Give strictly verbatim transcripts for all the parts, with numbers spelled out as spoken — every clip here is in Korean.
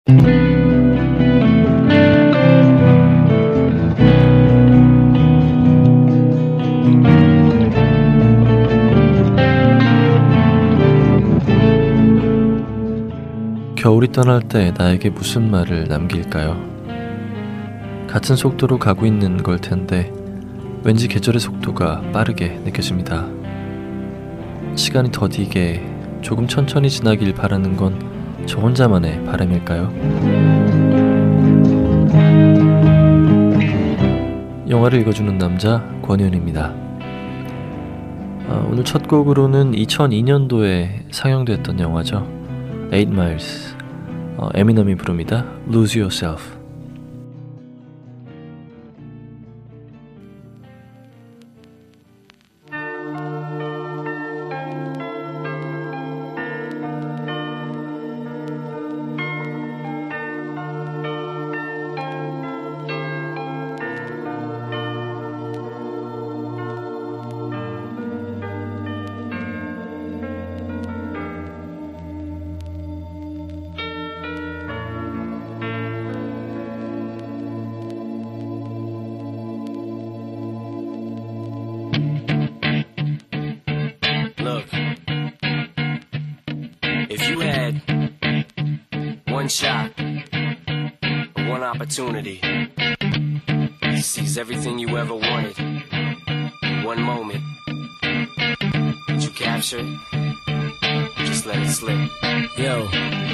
겨울이 떠날 때 나에게 무슨 말을 남길까요? 같은 속도로 가고 있는 걸 텐데 왠지 계절의 속도가 빠르게 느껴집니다. 시간이 더디게 조금 천천히 지나길 바라는 건 저 혼자만의 바람일까요? 영화를 읽어주는 남자 권희윤입니다. 아, 오늘 첫 곡으로는 이천이 년도에 상영됐던 영화죠. Eight Miles, 어, 에미넴이 부릅니다. Lose Yourself. One shot, one opportunity to seize everything you ever wanted. One moment that you captured, just let it slip. Yo.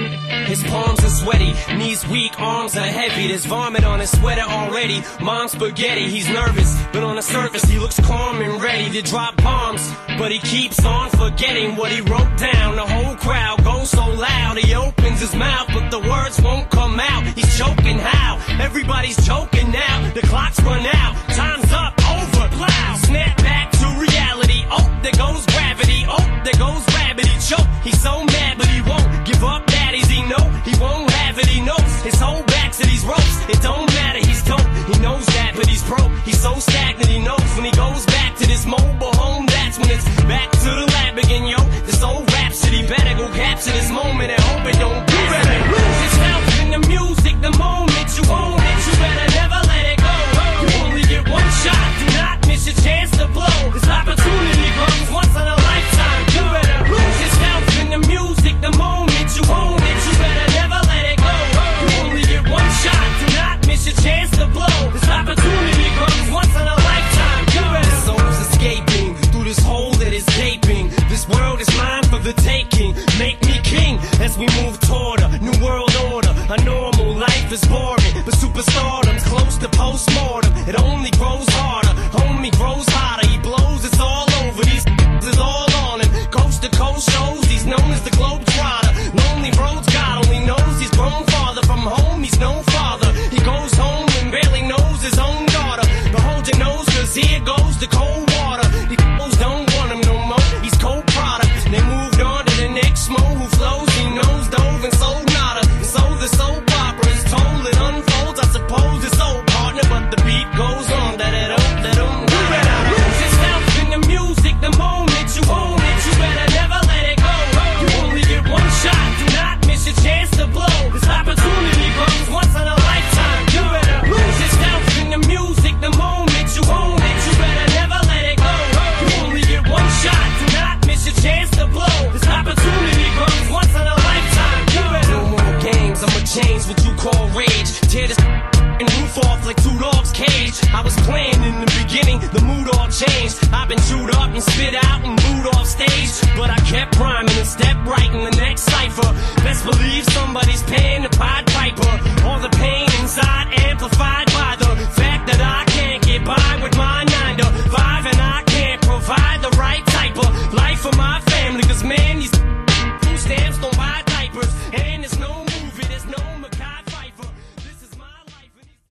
His palms are sweaty, knees weak, arms are heavy. There's vomit on his sweater already. Mom's spaghetti, he's nervous, but on the surface he looks calm and ready to drop bombs. But he keeps on forgetting what he wrote down. The whole crowd goes so loud, he opens his mouth, but the words won't come out. He's choking how? Everybody's choking now. The clock's run out, time's up, over, plow. Snap back to reality, oh, there goes gravity. Oh, there goes rabbit, he choke. He's so mad, but he won't give up. Daddies, he know he won't have it, he knows his whole back to these ropes. It don't matter, he's dope, he knows that, but he's broke. He's so stagnant, he knows when he goes back to this mobile home, that's when it's back to the lab again, yo. This old rhapsody better go capture this moment and hope it don't do it. Lose yourself in the music, the moment you own it, you better never let it go. You only get one shot, do not miss your chance to blow. This opportunity comes once in a lifetime. You better lose yourself in the music, the moment you own it, you better never let it go. You only get one shot, do not miss your chance to blow. This opportunity comes once in a lifetime. You better. This soul's escaping through this hole that is gaping. This world is mine for the taking. Make me king as we move toward a new world order. A normal life is boring, but superstardom's close to postmortem. It only grows harder, homie grows hotter. He blows, it's all over. These is all on him. Coast to coast shows, he's known as the Globetrotter. Lonely roads, God only knows he's grown farther from home. He's no father. He goes home and barely knows his own daughter. But hold your nose, cause here goes the cold water. These fools don't want him no more. He's cold product. They moved on to the next mo who flows. He knows dove and sold nada. And so the soap opera is told. It unfolds. I suppose it's old partner, but the beat goes on. That it up, that um. You better lose yourself in the music, the moment you own it. You better never let it go. You only get one shot. Do not miss your chance to blow. This opportunity comes once in a lifetime. You better lose yourself in the music, the moment you own it. You better never let it go. You only get one shot. Do not miss your chance to blow. This opportunity comes once in a lifetime. You better. No more games. I'ma change what you call rage. Tear this and roof off like two dogs' cage. I was playing in the beginning, the mood all changed. I've been chewed up and spit out and booed off stage, but I kept rhyming and stepped right in the next cipher. Best believe somebody's paying the Pied Piper. All the pain inside amplified by the fact that I can't get by with my nine to five, and I can't provide the right type of life for my family. Cause man, these food stamps don't buy diapers, and there's no movie, there's no Mackay Pfeiffer. This is my life.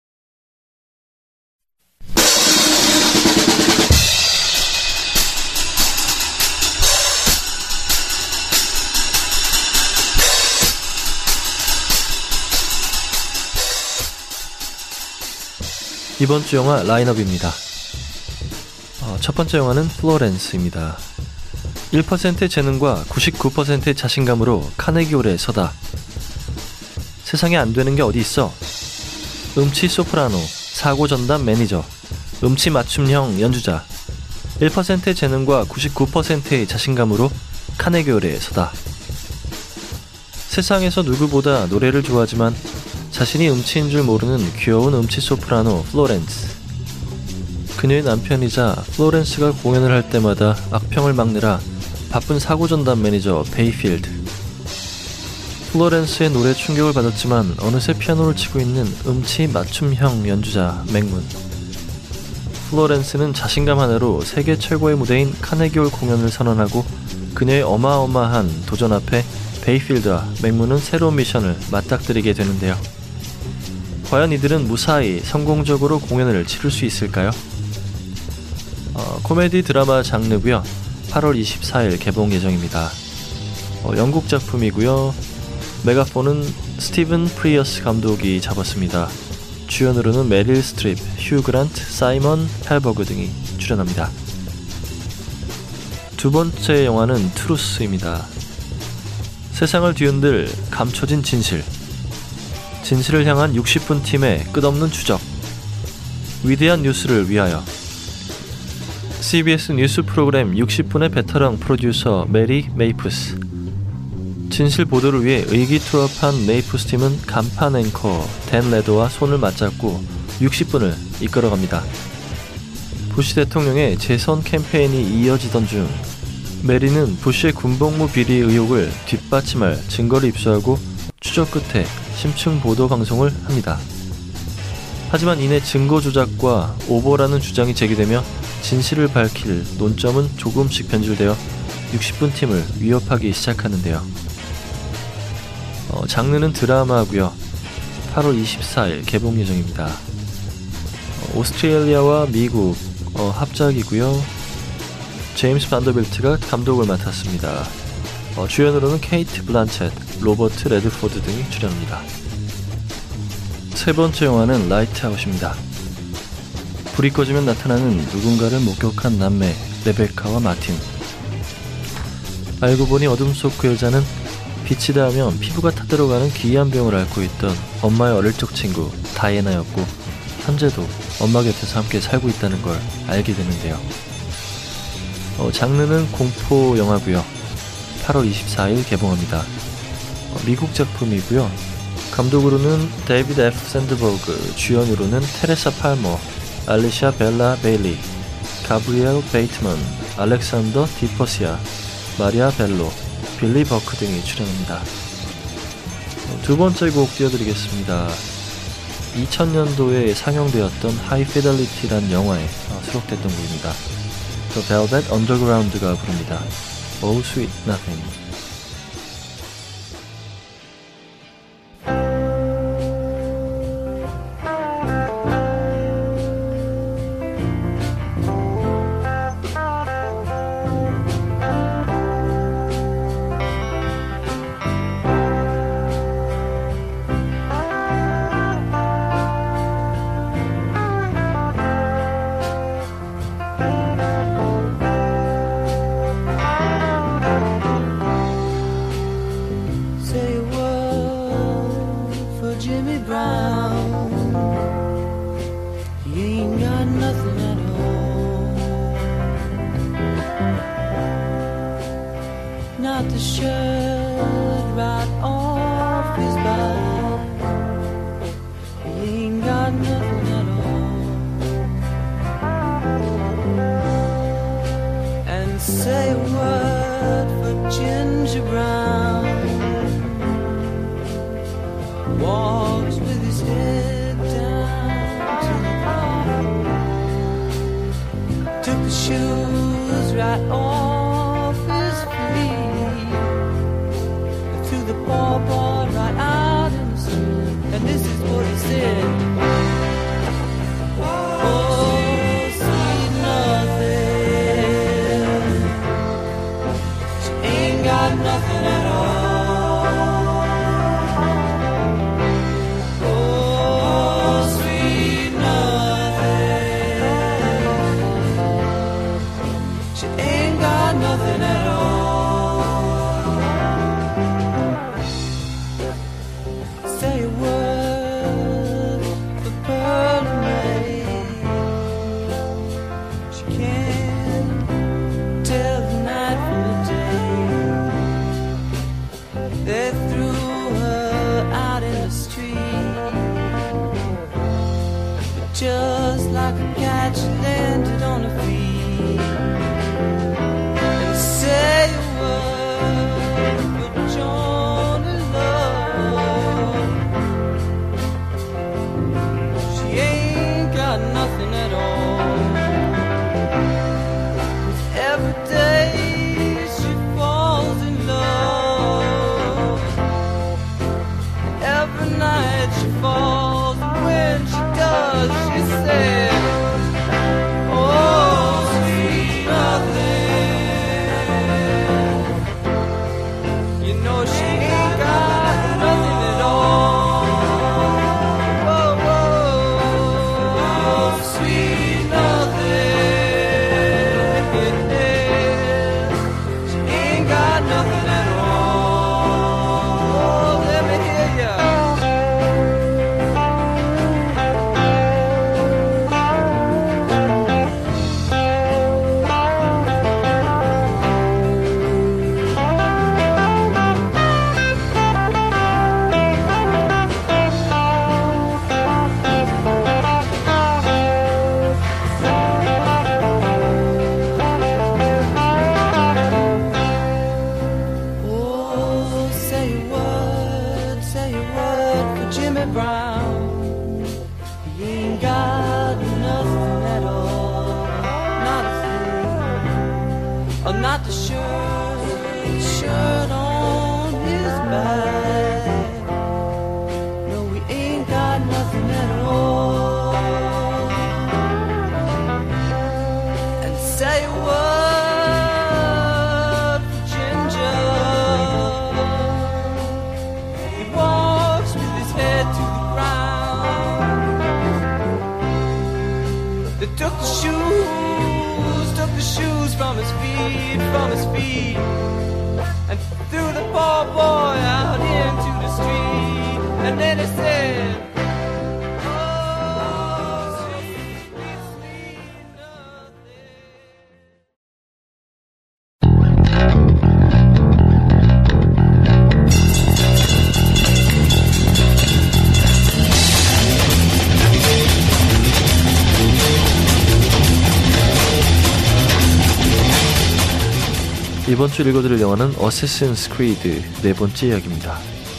이번 주 영화 라인업입니다. 어, 첫 번째 영화는 플로렌스입니다. 일 퍼센트의 재능과 구십구 퍼센트의 자신감으로 카네기홀에 서다. 세상에 안 되는 게 어디 있어. 음치 소프라노, 사고 전담 매니저, 음치 맞춤형 연주자. 일 퍼센트의 재능과 구십구 퍼센트의 자신감으로 카네기홀에 서다. 세상에서 누구보다 노래를 좋아하지만 자신이 음치인 줄 모르는 귀여운 음치 소프라노 플로렌스. 그녀의 남편이자 플로렌스가 공연을 할 때마다 악평을 막느라 바쁜 사고 전담 매니저 베이필드. 플로렌스의 노래에 충격을 받았지만 어느새 피아노를 치고 있는 음치 맞춤형 연주자 맥문. 플로렌스는 자신감 하나로 세계 최고의 무대인 카네기홀 공연을 선언하고 그녀의 어마어마한 도전 앞에 베이필드와 맥문은 새로운 미션을 맞닥뜨리게 되는데요. 과연 이들은 무사히 성공적으로 공연을 치를 수 있을까요? 어, 코미디 드라마 장르고요. 팔월 이십사일 개봉 예정입니다. 어, 영국 작품이고요. 메가폰은 스티븐 프리어스 감독이 잡았습니다. 주연으로는 메릴 스트립, 휴 그란트, 사이먼 헬버그 등이 출연합니다. 두 번째 영화는 트루스입니다. 세상을 뒤흔들 감춰진 진실. 진실을 향한 육십 분 팀의 끝없는 추적. 위대한 뉴스를 위하여. 씨비에스 뉴스 프로그램 육십 분의 베테랑 프로듀서 메리 메이프스. 진실 보도를 위해 의기투합한 메이프스 팀은 간판 앵커 댄 레더와 손을 맞잡고 육십 분을 이끌어갑니다. 부시 대통령의 재선 캠페인이 이어지던 중 메리는 부시의 군복무 비리 의혹을 뒷받침할 증거를 입수하고 추적 끝에 심층 보도 방송을 합니다. 하지만 이내 증거 조작과 오버라는 주장이 제기되며 진실을 밝힐 논점은 조금씩 변질되어 육십 분 팀을 위협하기 시작하는데요. 어, 장르는 드라마고요. 팔월 이십사일 개봉 예정입니다. 어, 오스트레일리아와 미국 어, 합작이고요. 제임스 반더빌트가 감독을 맡았습니다. 어, 주연으로는 케이트 블란쳇, 로버트 레드포드 등이 출연합니다. 세 번째 영화는 라이트아웃입니다. 불이 꺼지면 나타나는 누군가를 목격한 남매 레베카와 마틴. 알고 보니 어둠 속 그 여자는 빛이 닿으면 피부가 타들어가는 기이한 병을 앓고 있던 엄마의 어릴 적 친구 다이애나였고 현재도 엄마 곁에서 함께 살고 있다는 걸 알게 되는데요. 어, 장르는 공포 영화고요. 팔월 이십사일 개봉합니다. 어, 미국 작품이고요. 감독으로는 데이비드 에프 샌드버그, 주연으로는 테레사 팔머, 알리샤 벨라 베일리, 가브리엘 베이트먼, 알렉산더 디퍼시아, 마리아 벨로, 빌리 버크 등이 출연합니다. 어, 두 번째 곡 띄워드리겠습니다. 이천 년도에 상영되었던 하이피델리티란 영화에 어, 수록됐던 곡입니다. The Velvet Underground가 부릅니다. Oh Sweet Nothing. Ain't got night she falls, and when she does, she says, oh, sweet nothing. You know she ain't got nothing at all. Whoa, whoa, sweet nothing. She ain't got nothing at all. Oh, let me hear ya. Oh, say a word, say a word for Jimmy Brown. He ain't got nothing at all, not a thing. Oh, not the shirt, shirt on his back. No, we ain't got nothing at all. And say a word for Ginger. He walks with his head to the ground. They took the shoes, took the shoes from his feet, from his feet, and threw the poor boy out into the street. And then he said, oh, sweet, sweet, sweet nothing. 이번 주 읽어드릴 영화는 어쌔신스 크리드 네 번째 이야기입니다.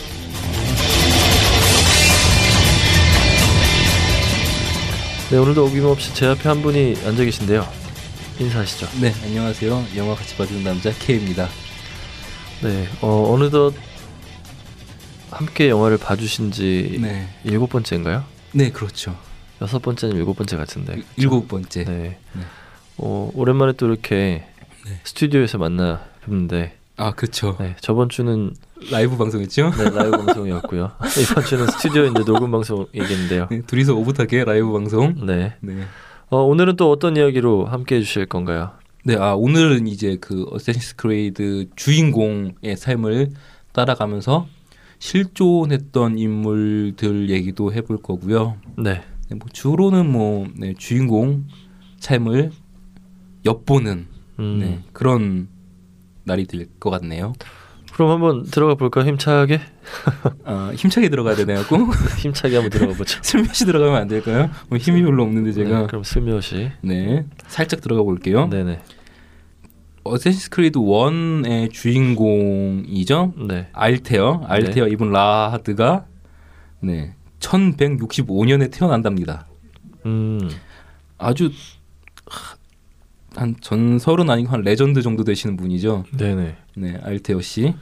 네, 오늘도 어김없이 제 앞에 한 분이 앉아 계신데요. 인사하시죠. 네, 안녕하세요. 영화 같이 봐주는 남자 K입니다. 네, 어, 어느덧 함께 영화를 봐주신 지 네. 일곱 번째인가요? 네, 그렇죠. 여섯 번째는 일곱 번째 같은데. 일- 일곱 번째. 네. 네. 어, 오랜만에 또 이렇게 네. 스튜디오에서 만나 뵙는데, 아, 그렇죠. 네, 저번 주는 라이브 방송했죠? 네, 라이브 방송이었고요. 이번 주는 스튜디오 이제 녹음 방송이겠는데요. 네, 둘이서 오붓하게 라이브 방송. 네. 네. 어, 오늘은 또 어떤 이야기로 함께 해주실 건가요? 네, 아 오늘은 이제 그 어쌔신스 크리드 주인공의 삶을 따라가면서 실존했던 인물들 얘기도 해볼 거고요. 네. 네, 뭐 주로는 뭐 네, 주인공 삶을 엿보는 음, 네, 그런 날이 될 것 같네요. 그럼 한번 들어가 볼까요? 힘차게? 아, 힘차게 들어가야 되나요? 꼭? 힘차게 한번 들어가 보죠. 슬며시 들어가면 안 될까요? 뭐 힘이 별로 없는데 제가. 네, 그럼 슬며시. 네, 살짝 들어가 볼게요. 네네. 어쌔신스 크리드 일의 주인공이죠. 네. 알테어, 알테어 네. 이븐 라하드가 네, 천백육십오 년에 태어난답니다. 음, 아주 하, 한 전설은 아니고 한 레전드 정도 되시는 분이죠. 네네. 네, 알테어 씨.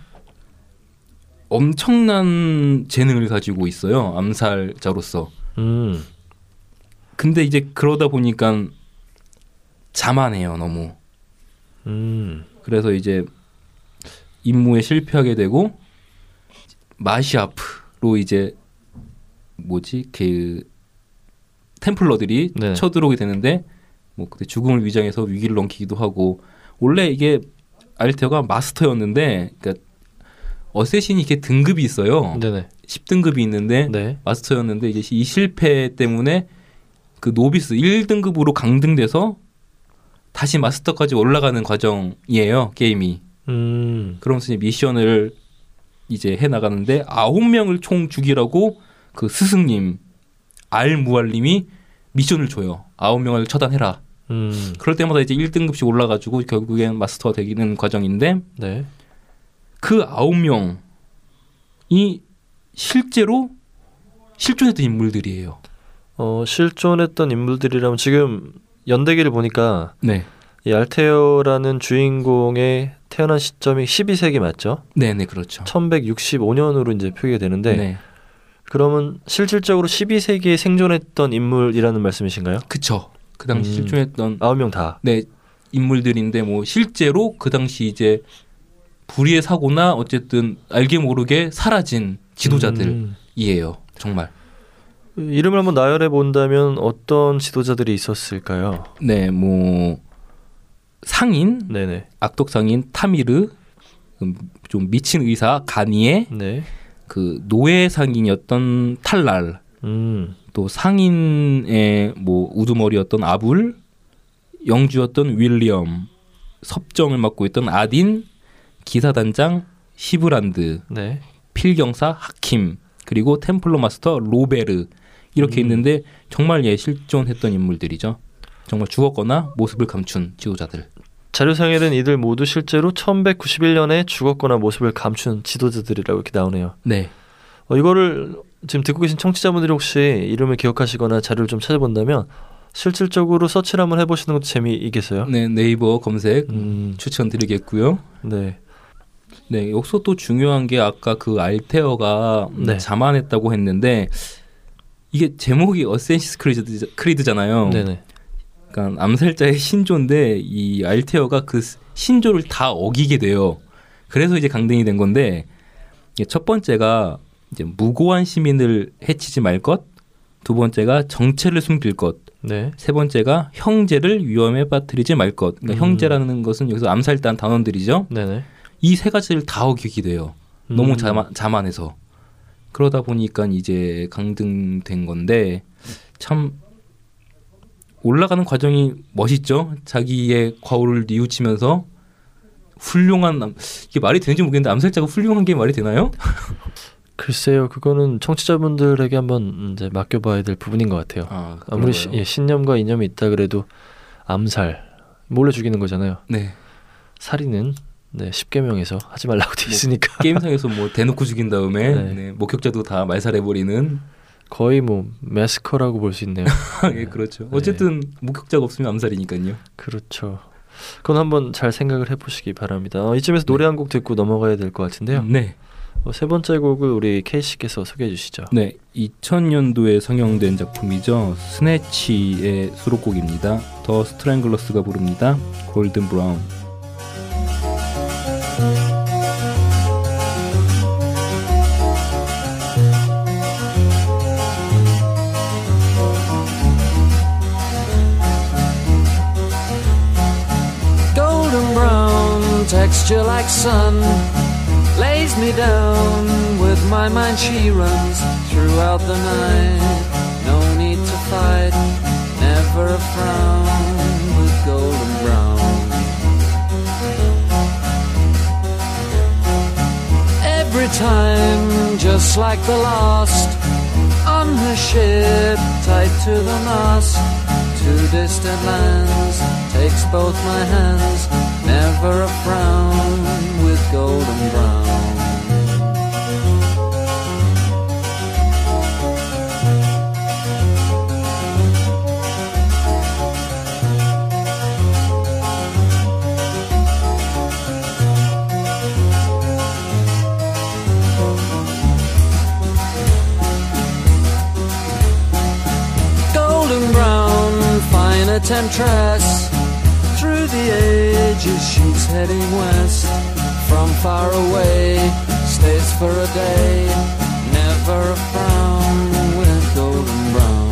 엄청난 재능을 가지고 있어요. 암살자로서. 음, 근데 이제 그러다 보니까 자만해요, 너무. 음, 그래서 이제 임무에 실패하게 되고 마시아프로 이제 뭐지 그 템플러들이 네. 쳐들어오게 되는데 뭐 그때 죽음을 위장해서 위기를 넘기기도 하고 원래 이게 알테어가 마스터였는데 그러니까 어쌔신이 이렇게 등급이 있어요. 네네. 십 등급이 있는데 네. 마스터였는데 이제 이 실패 때문에 그 노비스 일 등급으로 강등돼서 다시 마스터까지 올라가는 과정이에요, 게임이. 음, 그러면서 이제 미션을 이제 해 나가는데 아홉 명을 총 죽이라고 그 스승님 알무알님이 미션을 줘요. 아홉 명을 처단해라. 음, 그럴 때마다 이제 일 등급씩 올라가지고 결국엔 마스터가 되기는 과정인데 네. 그 아홉 명이 실제로 실존했던 인물들이에요. 어, 실존했던 인물들이라면 지금 연대기를 보니까 네, 이 알테어라는 주인공의 태어난 시점이 십이 세기 맞죠? 네, 네, 그렇죠. 천백육십오 년으로 이제 표기가 되는데 네, 그러면 실질적으로 십이 세기에 생존했던 인물이라는 말씀이신가요? 그쵸. 그 당시 음. 실존했던 아홉 명 다. 네 인물들인데 뭐 실제로 그 당시 이제 불의의 사고나 어쨌든 알게 모르게 사라진 지도자들이에요. 음. 정말. 이름을 한번 나열해 본다면 어떤 지도자들이 있었을까요? 네, 뭐 상인, 네네. 악독 상인 타미르, 음, 좀 미친 의사 가니에, 네. 그 노예 상인이었던 탈랄, 음. 또 상인의 뭐 우두머리였던 아불, 영주였던 윌리엄, 섭정을 맡고 있던 아딘, 기사단장 시브란드, 네. 필경사 하킴, 그리고 템플러 마스터 로베르 이렇게 음. 있는데 정말 예 실존했던 인물들이죠. 정말 죽었거나 모습을 감춘 지도자들. 자료상에는 이들 모두 실제로 천백구십일 년에 죽었거나 모습을 감춘 지도자들이라고 이렇게 나오네요. 네. 어, 이거를 지금 듣고 계신 청취자분들이 혹시 이름을 기억하시거나 자료를 좀 찾아본다면 실질적으로 서치를 한번 해보시는 것도 재미있겠어요. 네, 네이버 검색 음, 추천드리겠고요. 네. 네, 여기서 또 중요한 게 아까 그 알테어가 음, 네. 자만했다고 했는데 이게 제목이 어센시스 크리드, 크리드잖아요. 네네. 그러니까 암살자의 신조인데 이 알테어가 그 신조를 다 어기게 돼요. 그래서 이제 강등이 된 건데 첫 번째가 이제 무고한 시민을 해치지 말 것, 두 번째가 정체를 숨길 것, 네. 세 번째가 형제를 위험에 빠뜨리지 말 것. 그러니까 음. 형제라는 것은 여기서 암살단 단원들이죠. 네네. 이 세 가지를 다 어기게 돼요. 너무 음. 자만, 자만해서. 그러다 보니까 이제 강등된 건데 참 올라가는 과정이 멋있죠. 자기의 과오를 뉘우치면서 훌륭한 남, 이게 말이 되는지 모르겠는데 암살자가 훌륭한 게 말이 되나요? 글쎄요, 그거는 청취자분들에게 한번 이제 맡겨봐야 될 부분인 것 같아요. 아, 아무리 시, 예, 신념과 이념이 있다 그래도 암살 몰래 죽이는 거잖아요. 네. 살인은 네, 십계명에서 하지 말라고 돼 있으니까 게임상에서 뭐 대놓고 죽인 다음에 네. 네, 목격자도 다 말살해버리는 거의 뭐 매스커라고 볼 수 있네요. 예, 그렇죠. 어쨌든 목격자가 없으면 암살이니까요. 그렇죠. 그건 한번 잘 생각을 해보시기 바랍니다. 어, 이쯤에서 노래 한 곡 듣고 넘어가야 될 것 같은데요. 네. 어, 세 번째 곡을 우리 K씨께서 소개해 주시죠. 네, 이천 년도에 상영된 작품이죠. 스네치의 수록곡입니다. 더 스트랭글러스가 부릅니다. 골든 브라운. Golden brown texture like sun lays me down. With my mind she runs throughout the night. No need to fight, never a frown with golden brown. Every time, just like the last, on her ship, tied to the mast, to distant lands, takes both my hands, never a frown with golden brown. Golden brown, fine a temptress. Through the ages she's heading west. From far away, stays for a day. Never a frown with golden brown.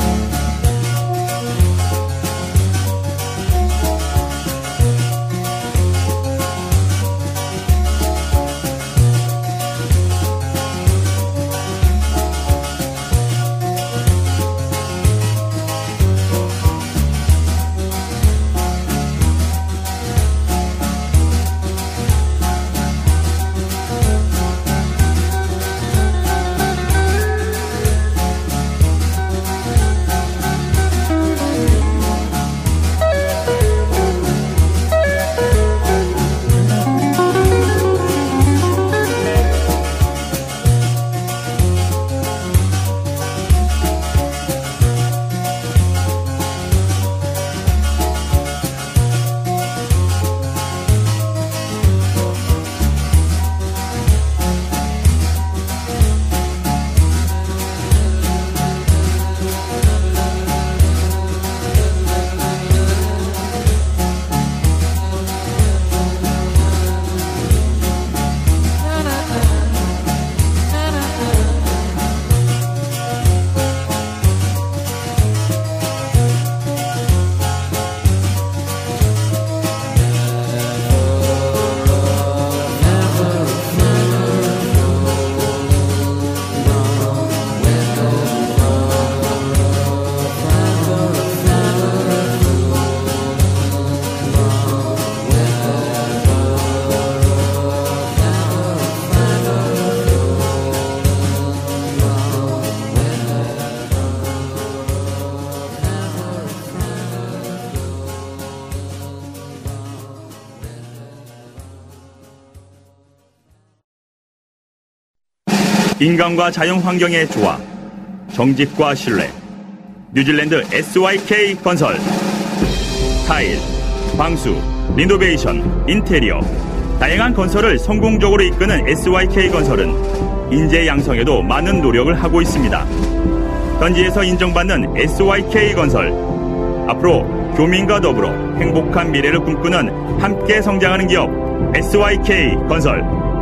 인간과 자연 환경의 조화, 정직과 신뢰. 뉴질랜드 에스와이케이 건설. 타일, 방수, 리노베이션, 인테리어. 다양한 건설을 성공적으로 이끄는 에스와이케이 건설은 인재 양성에도 많은 노력을 하고 있습니다. 던지에서 인정받는 에스와이케이 건설. 앞으로 교민과 더불어 행복한 미래를 꿈꾸는 함께 성장하는 기업 에스와이케이 건설.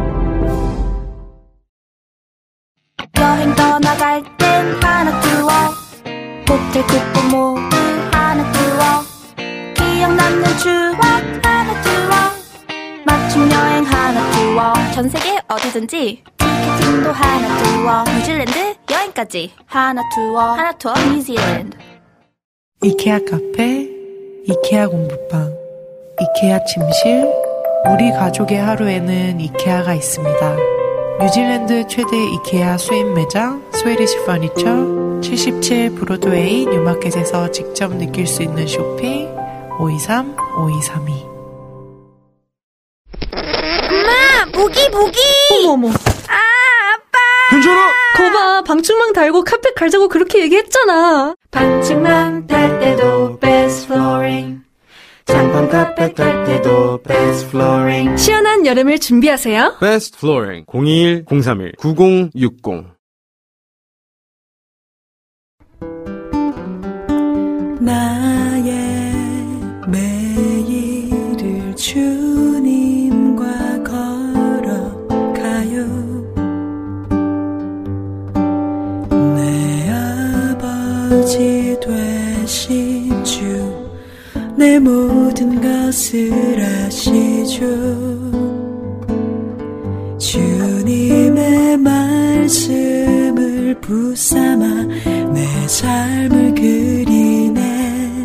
여행 떠나갈 땐 하나 투어, 호텔 쿠폰 모두 하나 투어, 기억 남는 추억 하나 투어, 맞춤 여행 하나 투어, 전 세계 어디든지 티켓팅도 하나 투어, 뉴질랜드 여행까지 하나 투어, 하나 투어 뉴질랜드. 이케아 카페, 이케아 공부방, 이케아 침실, 우리 가족의 하루에는 이케아가 있습니다. 뉴질랜드 최대 이케아 수입 매장 스웨디시 퍼니처, 칠십칠 브로드웨이 뉴마켓에서 직접 느낄 수 있는 쇼핑 오이삼 오이삼이. 엄마, 모기 모기. 어머머. 아, 아빠. 괜찮아. 거봐, 방충망 달고 카펫 갈자고 그렇게 얘기했잖아. 방충망 탈 때도 베스트 플로링, 장판 카펫 탈 때도 베스트 플로링. 시원한 여름을 준비하세요. 베스트 플로링 공이일 공삼일 구공육공. 나의 매일을 주님과 걸어가요. 내 아버지 되신 주, 내 모든 것을 아시죠. 주님의 말씀을 붙삼아 내 삶을 그리네.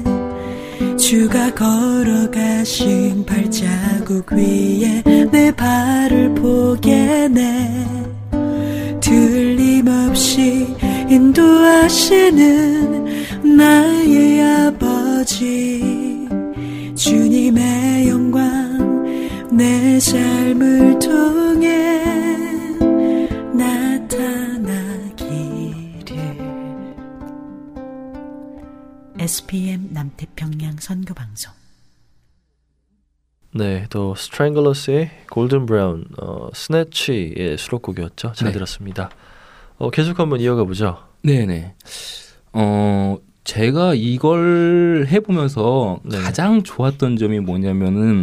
주가 걸어가신 발자국 위에 내 발을 포개네. 틀림없이 인도하시는 나의 아버지, 주님의 영광 내 삶을 통해 나타나기를. 에스피엠 남태평양 선교방송. 네, 또 스트랭글러스의 골든 브라운, 어, 스네치의 수록곡이었죠. 잘 네. 들었습니다. 어, 계속 한번 이어가 보죠. 네네. 어 제가 이걸 해보면서 네. 가장 좋았던 점이 뭐냐면은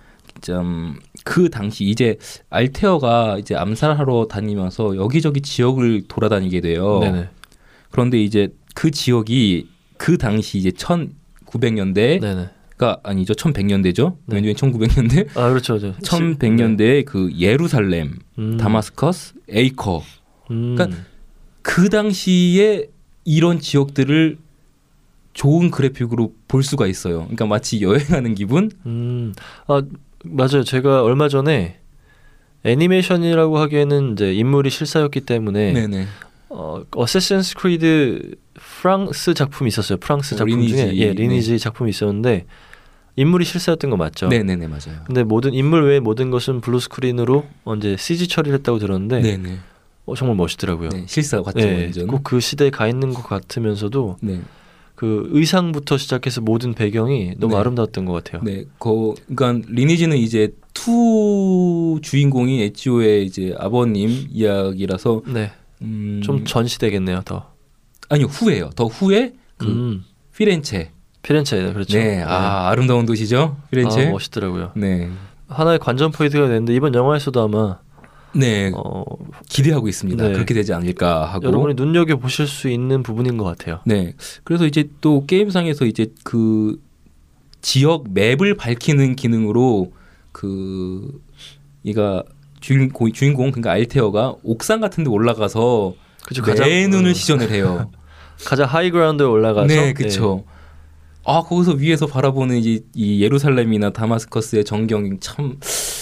좀 그 당시 이제 알테어가 이제 암살하러 다니면서 여기저기 지역을 돌아다니게 돼요. 네네. 그런데 이제 그 지역이 그 당시 이제 천구백 년대 네네. 가 아니죠. 천백 년대죠. 네. 왜냐면 천구백 년대. 아, 그렇죠. 저, 천백 년대에 그 예루살렘, 음. 다마스커스, 에이커. 음. 그러니까 그 당시에 이런 지역들을 좋은 그래픽으로 볼 수가 있어요. 그러니까 마치 여행하는 기분? 음. 아, 맞아요. 제가 얼마 전에 애니메이션이라고 하기에는 이제 인물이 실사였기 때문에 네네. 어, 어세신스 크리드 프랑스 작품이 있었어요. 프랑스 어, 작품 리니지. 중에 예, 리니지 네. 작품이 있었는데 인물이 실사였던 거 맞죠? 네네네 맞아요. 근데 모든 인물 외에 모든 것은 블루 스크린으로 이제 씨지 처리를 했다고 들었는데 네네. 어, 정말 멋있더라고요. 네, 실사 같죠 네, 완전. 꼭 그 시대에 가 있는 것 같으면서도 네. 그 의상부터 시작해서 모든 배경이 너무 네. 아름다웠던 것 같아요. 네, 거, 그러니까 리니지는 이제 투 주인공이 에치오의 이제 아버님 이야기라서 네, 음, 좀 전시되겠네요. 더 아니요 후에요. 더 후에 그 음, 피렌체. 피렌체 그렇죠. 네, 아 아름다운 도시죠, 피렌체. 아, 멋있더라고요. 네, 하나의 관전 포인트가 되는데 이번 영화에서도 아마 네 어, 기대하고 있습니다. 네. 그렇게 되지 않을까 하고. 여러분이 눈여겨 보실 수 있는 부분인 것 같아요. 네, 그래서 이제 또 게임상에서 이제 그 지역 맵을 밝히는 기능으로 그 이가 주인공, 주인공 그러니까 알테어가 옥상 같은데 올라가서 그쵸, 내 가장- 눈을 어. 시전을 해요. 가장 하이그라운드에 올라가서 네, 그렇죠. 아 거기서 위에서 바라보는 이제 이 예루살렘이나 다마스커스의 전경이 참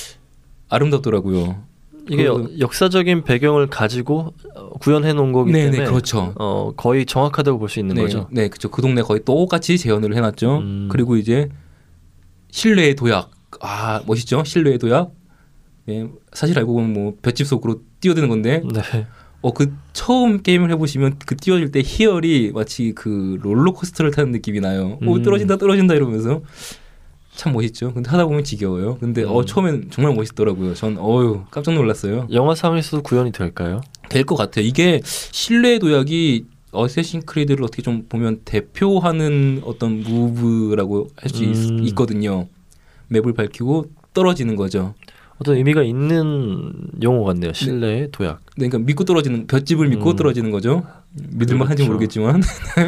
아름답더라고요. 이게 여- 그래서- 역사적인 배경을 가지고 어, 구현해 놓은 거기 네, 때문에 네, 그렇죠. 어, 거의 정확하다고 볼 수 있는 네, 거죠. 네, 그렇죠. 그 동네 거의 똑같이 재현을 해놨죠. 음. 그리고 이제 실내의 도약, 아 멋있죠. 실내의 도약. 네, 사실 알고 보면 뭐 볏짚 속으로 뛰어드는 건데, 네. 어, 그 처음 게임을 해보시면 그 띄워질 때 희열이 마치 그 롤러코스터를 타는 느낌이 나요. 음. 오 떨어진다 떨어진다 이러면서 참 멋있죠. 근데 하다 보면 지겨워요. 근데 음. 어 처음엔 정말 멋있더라고요. 전 어유 깜짝 놀랐어요. 영화상에서도 구현이 될까요? 될 것 같아요. 이게 신뢰 도약이 어쌔신 크리드를 어떻게 좀 보면 대표하는 어떤 무브라고 할 수 음. 있거든요. 맵을 밝히고 떨어지는 거죠. 어떤 의미가 있는 용어 같네요. 신뢰의 도약. 네, 그러니까 믿고 떨어지는 볏짚을 믿고 음. 떨어지는 거죠. 믿을만 한지 그렇죠. 모르겠지만.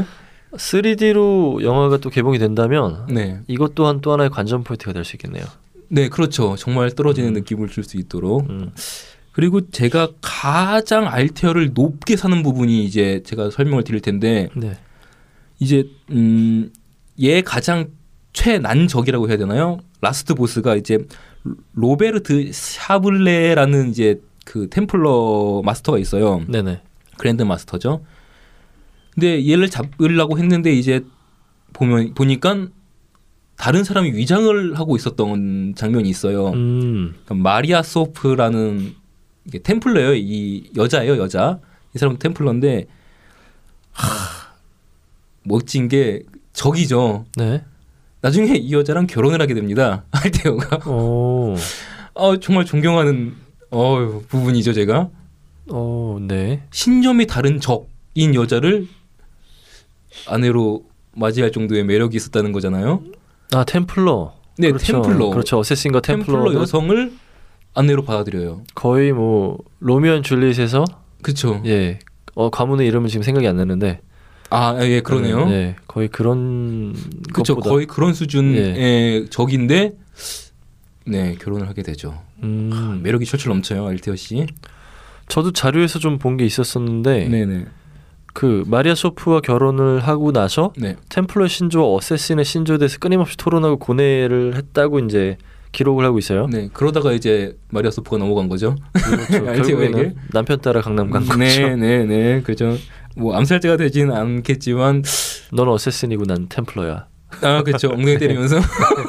쓰리디로 영화가 또 개봉이 된다면 네. 이것 또한 또 하나의 관전 포인트가 될 수 있겠네요. 네, 그렇죠. 정말 떨어지는 음. 느낌을 줄 수 있도록. 음. 그리고 제가 가장 알테어를 높게 사는 부분이 이제 제가 설명을 드릴 텐데 네. 이제 음, 얘 가장 최난적이라고 해야 되나요? 라스트 보스가 이제 로베르트 샤블레라는 이제 그 템플러 마스터가 있어요. 네네. 그랜드 마스터죠. 근데 얘를 잡으려고 했는데 이제 보면 보니까 다른 사람이 위장을 하고 있었던 장면이 있어요. 음. 그러니까 마리아 소프라는 이게 템플러예요. 이 여자예요, 여자. 이 사람은 템플러인데 하, 멋진 게 적이죠. 네. 나중에 이 여자랑 결혼을 하게 됩니다. 알테오가. 오. 어, 정말 존경하는 어, 부분이죠, 제가. 어, 네. 신념이 다른 적인 여자를 아내로 맞이할 정도의 매력이 있었다는 거잖아요. 아, 템플러. 네, 그렇죠. 템플러. 그렇죠. 어쌔신과 템플러. 템플러 여성을 아내로 받아들여요. 거의 뭐 로미오 앤 줄리엣에서 그렇죠. 예. 어, 가문의 이름은 지금 생각이 안 나는데. 아, 예, 그러네요. 네, 네. 거의 그런 그렇죠. 것보다. 거의 그런 수준의 예. 적인데 네, 결혼을 하게 되죠. 음. 아, 매력이 철철 넘쳐요, 알테어 씨. 저도 자료에서 좀 본 게 있었었는데 네네. 그 마리아 소프와 결혼을 하고 나서 네. 템플러 신조와 어쌔신의 신조에 대해서 끊임없이 토론하고 고뇌를 했다고 이제 기록을 하고 있어요. 네, 그러다가 이제 마리아 소프가 넘어간 거죠. 그렇죠. 결국에는 남편 따라 강남 간 거죠. 네, 네, 네, 그렇죠. 뭐 암살자가 되지는 않겠지만 넌 어쌔신이고 난 템플러야. 아, 그렇죠. 엉덩이 때리면서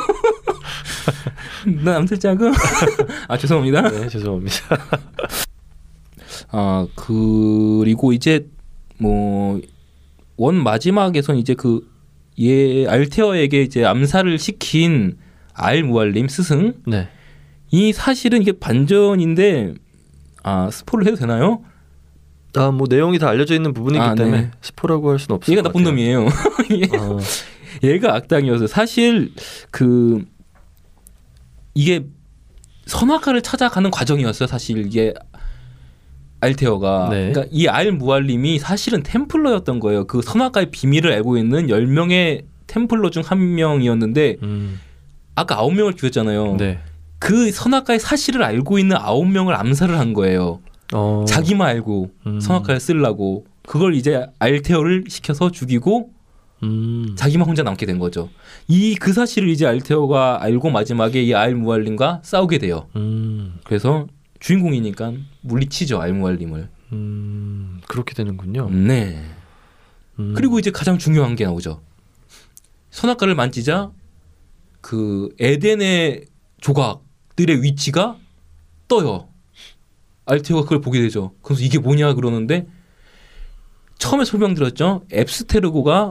난 암살자고. 아, 죄송합니다. 네, 죄송합니다. 아, 그리고 이제 뭐 원 마지막에선 이제 그 얘 알테어에게 이제 암살을 시킨 알 무알림 스승. 네. 이 사실은 이게 반전인데 아, 스포를 해도 되나요? 아, 뭐 내용이 다 알려져 있는 부분이기 아, 때문에 네. 스포라고 할 수는 없을 얘가 것 나쁜 같아요. 놈이에요. 어. 얘가 악당이어서 사실 그 이게 선악과를 찾아가는 과정이었어요. 사실 이게 알테어가. 네. 그러니까 이 알 무알림이 사실은 템플러였던 거예요. 그 선악과의 비밀을 알고 있는 열 명의 템플러 중 한 명이었는데 음. 아까 아홉 명을 죽였잖아요. 네. 그 선악과의 사실을 알고 있는 아홉 명을 암살을 한 거예요. 어. 자기만 알고 음. 선악과를 쓰려고. 그걸 이제 알테어를 시켜서 죽이고 음. 자기만 혼자 남게 된 거죠. 이 그 사실을 이제 알테어가 알고 마지막에 이 알 무알림과 싸우게 돼요. 음. 그래서 주인공이니까 물리치죠, 알 무알림을. 음. 그렇게 되는군요. 네. 음. 그리고 이제 가장 중요한 게 나오죠. 선악과를 만지자 그 에덴의 조각들의 위치가 떠요. 알테어가 그걸 보게 되죠. 그래서 이게 뭐냐 그러는데 처음에 설명드렸죠. 앱스테르고가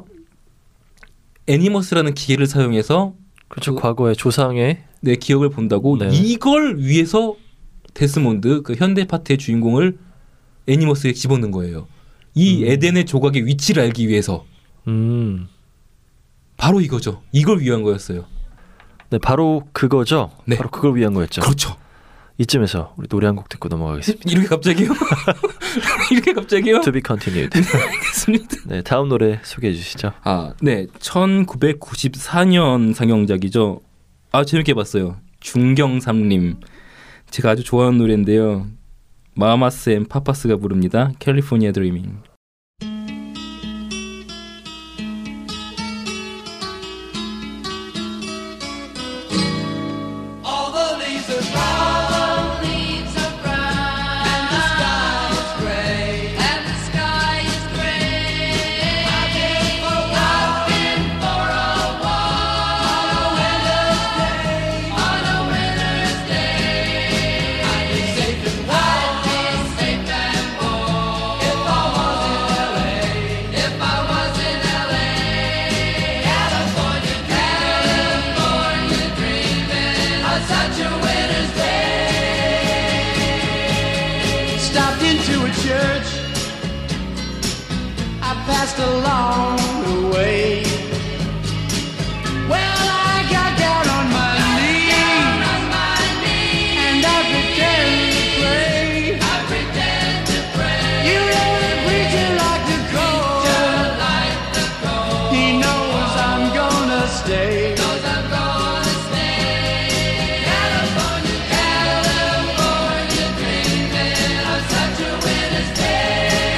애니머스라는 기계를 사용해서 그렇죠. 그, 과거의 조상의 네, 기억을 본다고. 네. 이걸 위해서 데스몬드 그 현대 파트의 주인공을 애니머스에 집어넣은 거예요. 이 음. 에덴의 조각의 위치를 알기 위해서. 음. 바로 이거죠. 이걸 위한 거였어요. 네, 바로 그거죠. 네. 바로 그걸 위한 거였죠. 그렇죠. 이쯤에서 우리 노래 한 곡 듣고 넘어가겠습니다. 이렇게 갑자기요? 이렇게 갑자기요? To be continued. 알겠습니다. 네, 다음 노래 소개해 주시죠. 아, 네. 천구백구십사 년 상영작이죠. 아, 재밌게 봤어요. 중경삼림. 제가 아주 좋아하는 노래인데요. 마마스 앤 파파스가 부릅니다. 캘리포니아 드리밍. passed along the way. Well, I got down on my knees, and I pretend to pray. I pretend to pray. You know the preacher like the cold. Like the cold. He knows I'm gonna stay. Knows I'm gonna stay. California, California, dreaming of such a winter's day.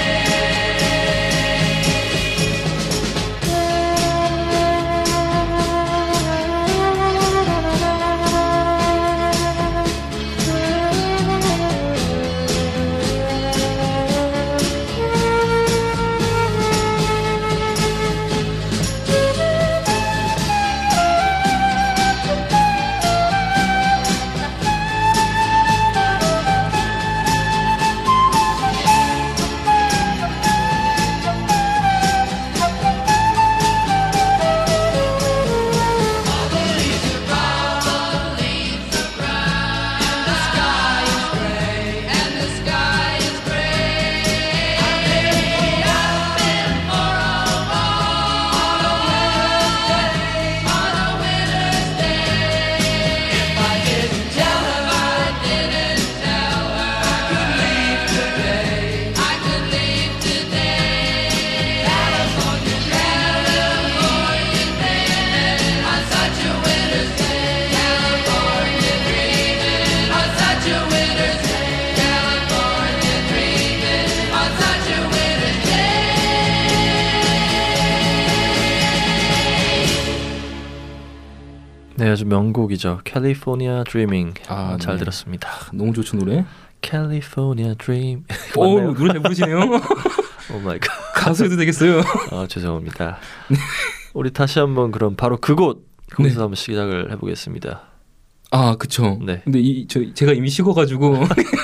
네, 아주 명곡이죠. California Dreaming. 아, 잘 네. 들었습니다. 너무 좋죠 노래. California Dream. 오 맞나요? 노래 잘 부르시네요. 오 마이 갓. 가수 해도 되겠어요. 아, 죄송합니다. 우리 다시 한번 그럼 바로 그곳 거기서 네. 한번 시작을 해보겠습니다. 아 그쵸. 네. 근데 이 저 제가 이미 식어가지고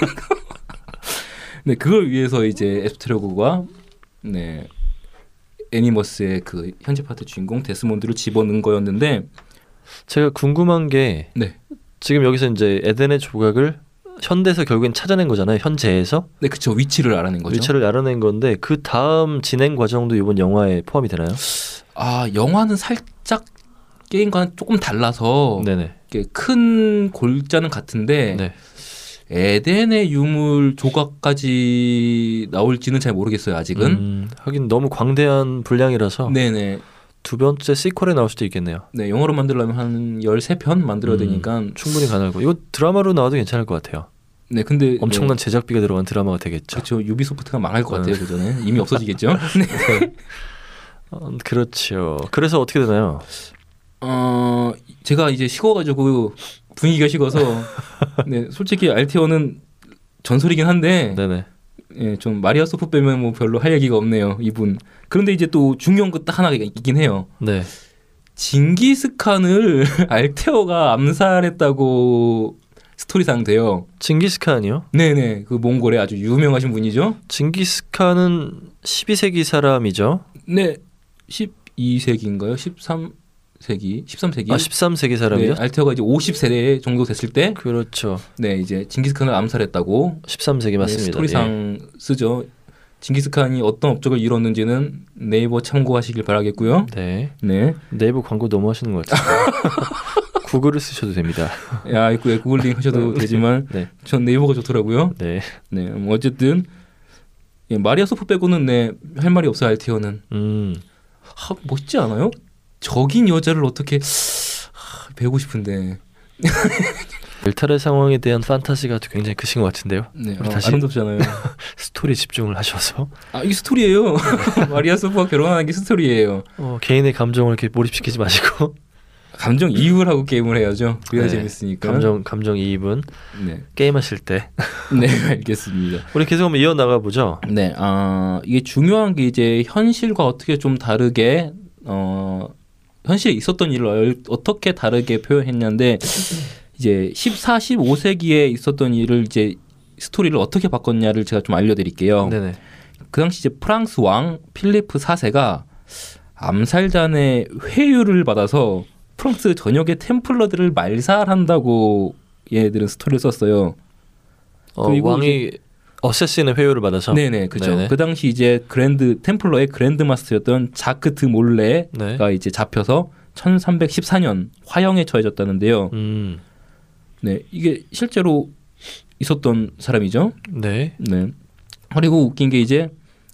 네 그걸 위해서 이제 에스트레고가 네 애니머스의 그 현재 파트 주인공 데스몬드를 집어넣은 거였는데 제가 궁금한 게 네. 지금 여기서 이제 에덴의 조각을 현대에서 결국엔 찾아낸 거잖아요. 현재에서. 네 그쵸 위치를 알아낸 거죠. 위치를 알아낸 건데 그 다음 진행 과정도 이번 영화에 포함이 되나요? 아 영화는 살짝 게임과는 조금 달라서 네네. 이렇게 큰 골자는 같은데 네. 에덴의 유물 조각까지 나올지는 잘 모르겠어요 아직은. 음, 하긴 너무 광대한 분량이라서 네네. 두 번째 시퀄에 나올 수도 있겠네요. 네 영어로 만들려면 한 열세 편 만들어야 음, 되니까 충분히 가능하고 이거 드라마로 나와도 괜찮을 것 같아요. 네 근데 엄청난 네, 제작비가 들어간 드라마가 되겠죠. 그렇죠 유비소프트가 망할 것 같아요 어. 그 전에 이미 없어지겠죠. 네. 어, 그렇죠. 그래서 어떻게 되나요? 어 제가 이제 식어가지고 분위기가 식어서 네 솔직히 알테어는 전설이긴 한데 네네. 예, 좀 마리아 소프 빼면 뭐 별로 할 얘기가 없네요 이분. 그런데 이제 또 중요한 거 딱 하나 있긴 해요. 네. 징기스칸을 알테어가 암살했다고 스토리상 돼요. 징기스칸이요? 네네 그 몽골의 아주 유명하신 분이죠. 징기스칸은 십이 세기 사람이죠. 네 십이 세기인가요? 십삼 세기, 십삼 세기. 아 십삼 세기 사람이죠. 네, 알테어가 이제 오십 세대 정도 됐을 때, 그렇죠. 네 이제 징기스칸을 암살했다고 십삼 세기 맞습니다. 네, 스토리상 예. 쓰죠. 징기스칸이 어떤 업적을 이뤘는지는 네이버 참고하시길 바라겠고요. 네. 네. 네이버 광고 너무 하시는 것 같아요. 구글을 쓰셔도 됩니다. 야, 있고 구글링 하셔도 되지만 네. 전 네이버가 좋더라고요. 네. 네, 뭐 어쨌든 예, 마리아 소프 빼고는 네, 할 말이 없어요. 알테어는. 음. 하, 멋있지 않아요? 적인 여자를 어떻게 하, 배우고 싶은데. 벨탈의 상황에 대한 판타지가 굉장히 크신 것 같은데요. 네, 우리 어, 다시 아름답잖아요. 스토리 집중을 하셔서 아, 이게 스토리예요. 마리아 소프가 결혼하는 게 스토리예요. 어, 개인의 감정을 이렇게 몰입시키지 마시고 감정 이입을 하고 게임을 해야죠. 그래야 네, 재밌으니까. 감정 감정 이입은 네. 게임하실 때. 네, 알겠습니다. 우리 계속 한번 이어 나가 보죠. 네, 아 이게 중요한 게 이제 현실과 어떻게 좀 다르게 어 현실에 있었던 일을 얼, 어떻게 다르게 표현했냐인데 이제 십사, 십오 세기에 있었던 일을 이제 스토리를 어떻게 바꿨냐를 제가 좀 알려드릴게요. 네네. 그 당시 이제 프랑스 왕 필리프 사 세가 암살단의 회유를 받아서 프랑스 전역의 템플러들을 말살한다고 얘네들은 스토리를 썼어요. 어, 그리고 왕이 어세신의 회유를 받아서. 네네, 그죠. 네네. 그 당시 이제 그랜드 템플러의 그랜드 마스터였던 자크 드 몰레가 네. 이제 잡혀서 천삼백십사 년 화형에 처해졌다는데요. 음. 네, 이게 실제로 있었던 사람이죠. 네. 네. 그리고 웃긴 게 이제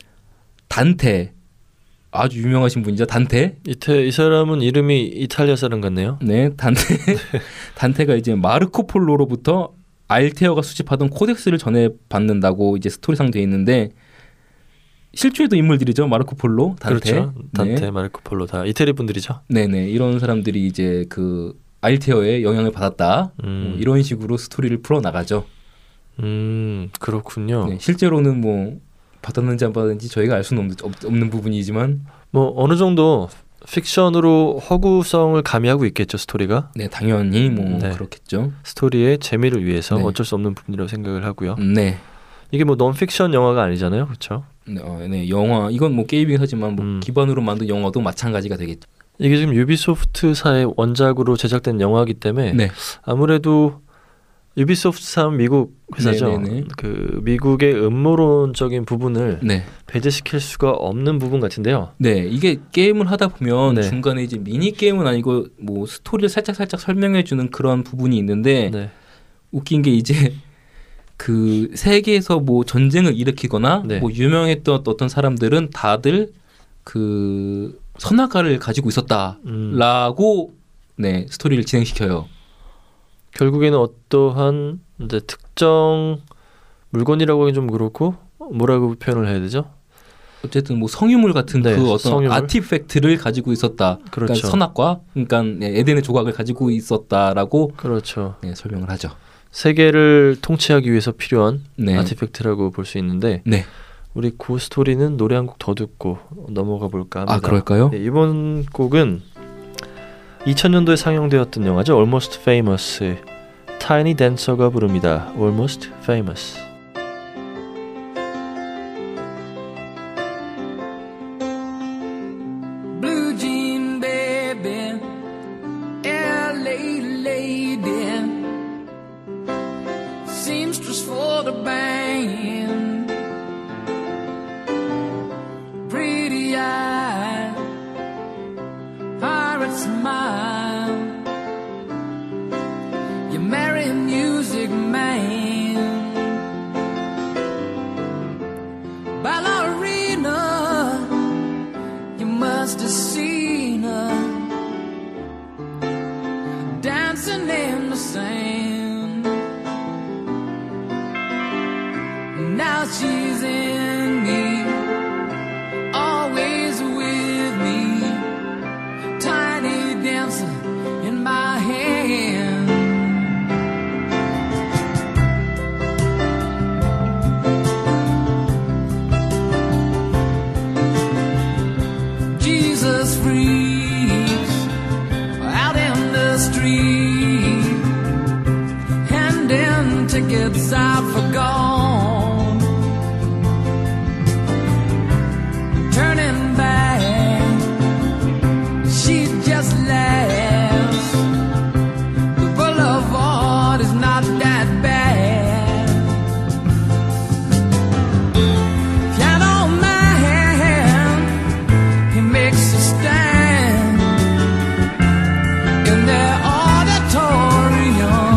단테, 아주 유명하신 분이죠. 단테. 이태 이 사람은 이름이 이탈리아 사람 같네요. 네, 단테. 단테가 이제 마르코 폴로로부터 알테어가 수집하던 코덱스를 전해 받는다고 이제 스토리상 돼 있는데 실존에도 인물들이죠. 마르코 폴로, 단테. 그렇죠. 단테, 네. 마르코 폴로 다 이태리 분들이죠. 네네, 이런 사람들이 이제 그 알테어의 영향을 받았다. 음. 뭐 이런 식으로 스토리를 풀어 나가죠. 음, 그렇군요. 네, 실제로는 뭐 받았는지 안 받았는지 저희가 알 수는 없는, 없, 없는 부분이지만 뭐 어느 정도 픽션으로 허구성을 가미하고 있겠죠, 스토리가. 네, 당연히 뭐 네. 그렇겠죠. 스토리의 재미를 위해서 네. 어쩔 수 없는 부분이라고 생각을 하고요. 네. 이게 뭐 논픽션 영화가 아니잖아요, 그렇죠? 네, 어, 네, 영화 이건 뭐 게임이긴 하지만 뭐 음. 기반으로 만든 영화도 마찬가지가 되겠죠. 이게 지금 유비소프트사의 원작으로 제작된 영화이기 때문에 네. 아무래도 유비소프트사 미국 회사죠. 네네네. 그 미국의 음모론적인 부분을 네. 배제시킬 수가 없는 부분 같은데요. 네, 이게 게임을 하다 보면 네. 중간에 이제 미니 게임은 아니고 뭐 스토리를 살짝 살짝 설명해 주는 그런 부분이 있는데 네. 웃긴 게 이제 그 세계에서 뭐 전쟁을 일으키거나 네. 뭐 유명했던 어떤 사람들은 다들 그 선악과를 가지고 있었다라고 음. 네 스토리를 진행시켜요. 결국에는 어떠한 이제 특정 물건이라고 하긴 좀 그렇고 뭐라고 표현을 해야 되죠? 어쨌든 뭐 성유물 같은 네, 그 어떤 성유물. 아티팩트를 가지고 있었다. 그렇죠. 그러니까 선악과, 그러니까 네, 에덴의 조각을 가지고 있었다라고 그렇죠. 네, 설명을 하죠. 세계를 통치하기 위해서 필요한 네. 아티팩트라고 볼 수 있는데 네. 우리 그 스토리는 노래 한 곡 더 듣고 넘어가 볼까 합니다. 아, 그럴까요? 네, 이번 곡은 이천 년도에 상영되었던 영화죠. Almost Famous. 타이니 댄서가 부릅니다. Almost Famous. Blue jean baby, L A lady, seamstress for the band, pretty eye, pirate smile, you marry a music man, ballerina, you must have seen her dancing in the sand. Now she's in me, always with me, tiny dancer in my hand. Jesus freaks out in the street, handing tickets out for gone, turning back, she just laughs. The boulevard is not that bad. Piano man, he makes a stand in their auditorium,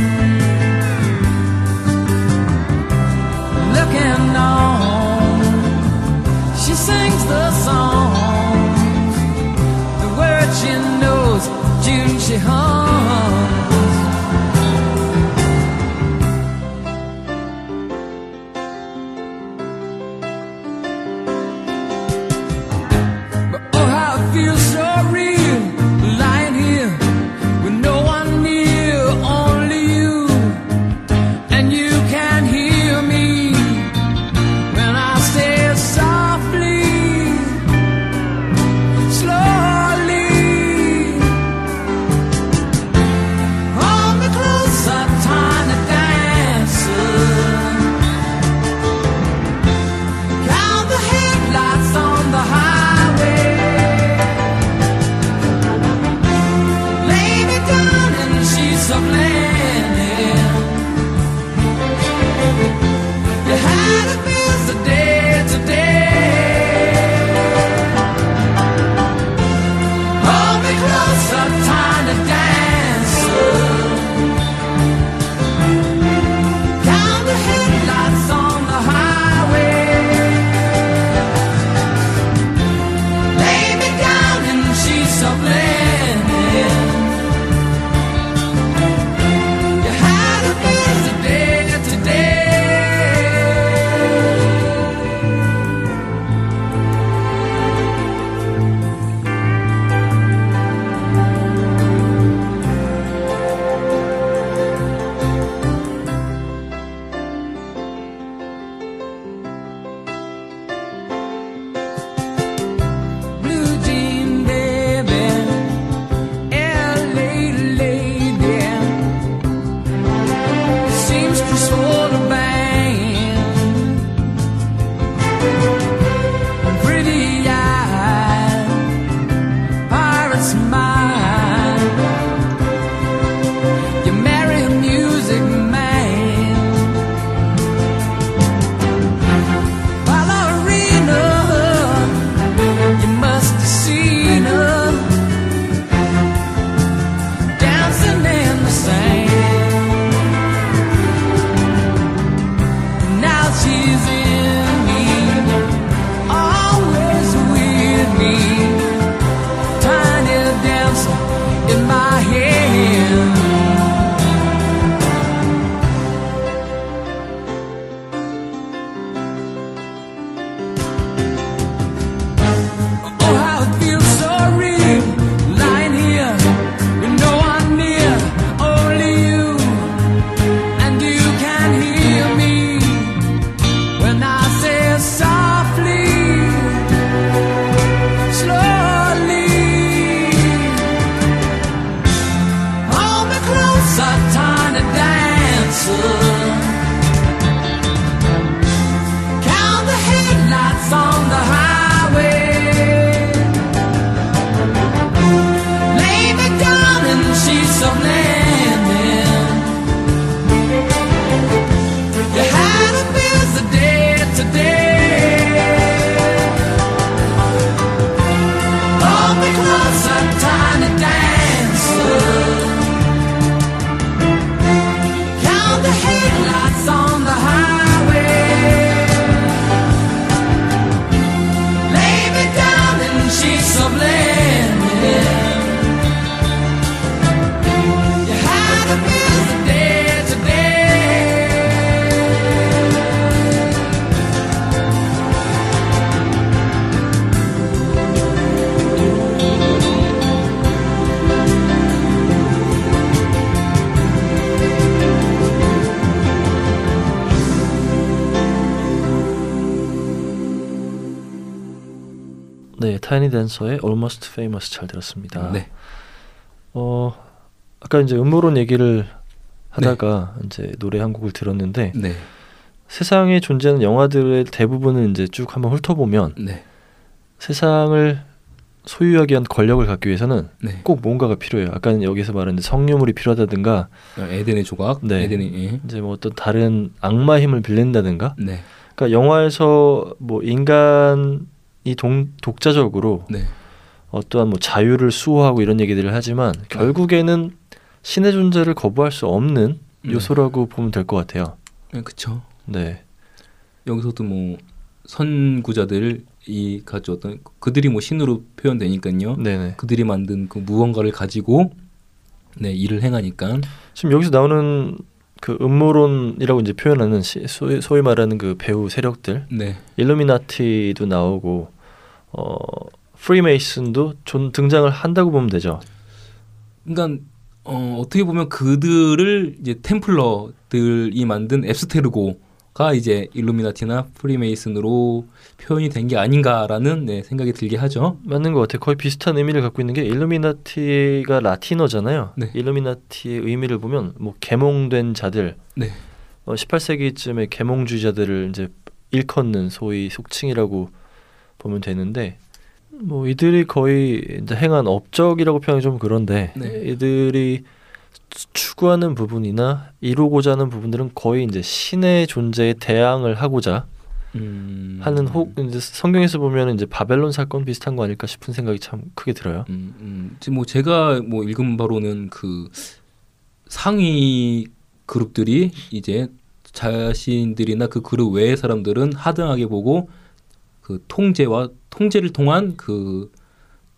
looking on. She sings the songs, the words she knows, June she hums. But oh, how it feels so real, lying here with no one near, only you, and you can hear me when I say softly, slowly. of landing. You had a busy day today. Blue jean baby, L A lady, seamstress for the band, pretty eyed, pirate smile. You marry a music man, ballerina. You must have seen her dancing in the sand. Now she's in me, always with me, tiny dancer in my hand. Oh, how it feels so real, lying here with no one near, only you, and you can hear me when I say softly, slowly. Hold me closer, tiny dancer. Count the headlights on the highway. Lay me down in the sheets of landing. You had a busy day today. Hold me closer, tiny dancer. Count the headlights on the highway. Lay me down in the sheets of landing. You had a busy day today. 네, 타이니 댄서의 Almost Famous 잘 들었습니다. 네. 어, 아까 이제 음모론 얘기를 하다가 이제 노래 한 곡을 들었는데 네. 세상에 존재하는 영화들의 대부분을 이제 쭉 한번 훑어보면 네. 세상을 소유하기 위한 권력을 갖기 위해서는 네. 꼭 뭔가가 필요해요. 아까 여기서 말한 이제 성유물이 필요하다든가, 에덴의 조각, 네. 에덴의 예. 이제 뭐 어떤 다른 악마 힘을 빌린다든가. 네. 그러니까 영화에서 뭐 인간이 동, 독자적으로 네. 어떠한 뭐 자유를 수호하고 이런 얘기들을 하지만 결국에는 신의 존재를 거부할 수 없는 요소라고 보면 될 것 같아요. 네, 그렇죠. 네. 여기서도 뭐 선구자들이 가져왔던 그들이 뭐 신으로 표현되니까요. 네네. 그들이 만든 그 무언가를 가지고 네 일을 행하니까 지금 여기서 나오는 그 음모론이라고 이제 표현하는 시, 소위, 소위 말하는 그 배우 세력들, 네. 일루미나티도 나오고 어 프리메이슨도 존 등장을 한다고 보면 되죠. 그러니까 어, 어떻게 보면 그들을 이제 템플러들이 만든 앱스테르고가 이제 일루미나티나 프리메이슨으로 표현이 된 게 아닌가라는 네, 생각이 들게 하죠. 맞는 것 같아요. 거의 비슷한 의미를 갖고 있는 게 일루미나티가 라틴어잖아요. 네. 일루미나티의 의미를 보면 뭐 계몽된 자들, 네. 어, 십팔 세기쯤에 계몽주의자들을 이제 일컫는 소위 속칭이라고 보면 되는데, 뭐 이들이 거의 이제 행한 업적이라고 표현이 좀 그런데 네. 이들이 추구하는 부분이나 이루고자 하는 부분들은 거의 이제 신의 존재에 대항을 하고자 음... 하는 혹 이제 성경에서 보면 이제 바벨론 사건 비슷한 거 아닐까 싶은 생각이 참 크게 들어요. 음, 음. 지금 뭐 제가 뭐 읽은 바로는 그 상위 그룹들이 이제 자신들이나 그 그룹 외의 사람들은 하등하게 보고 그 통제와 통제를 통한 그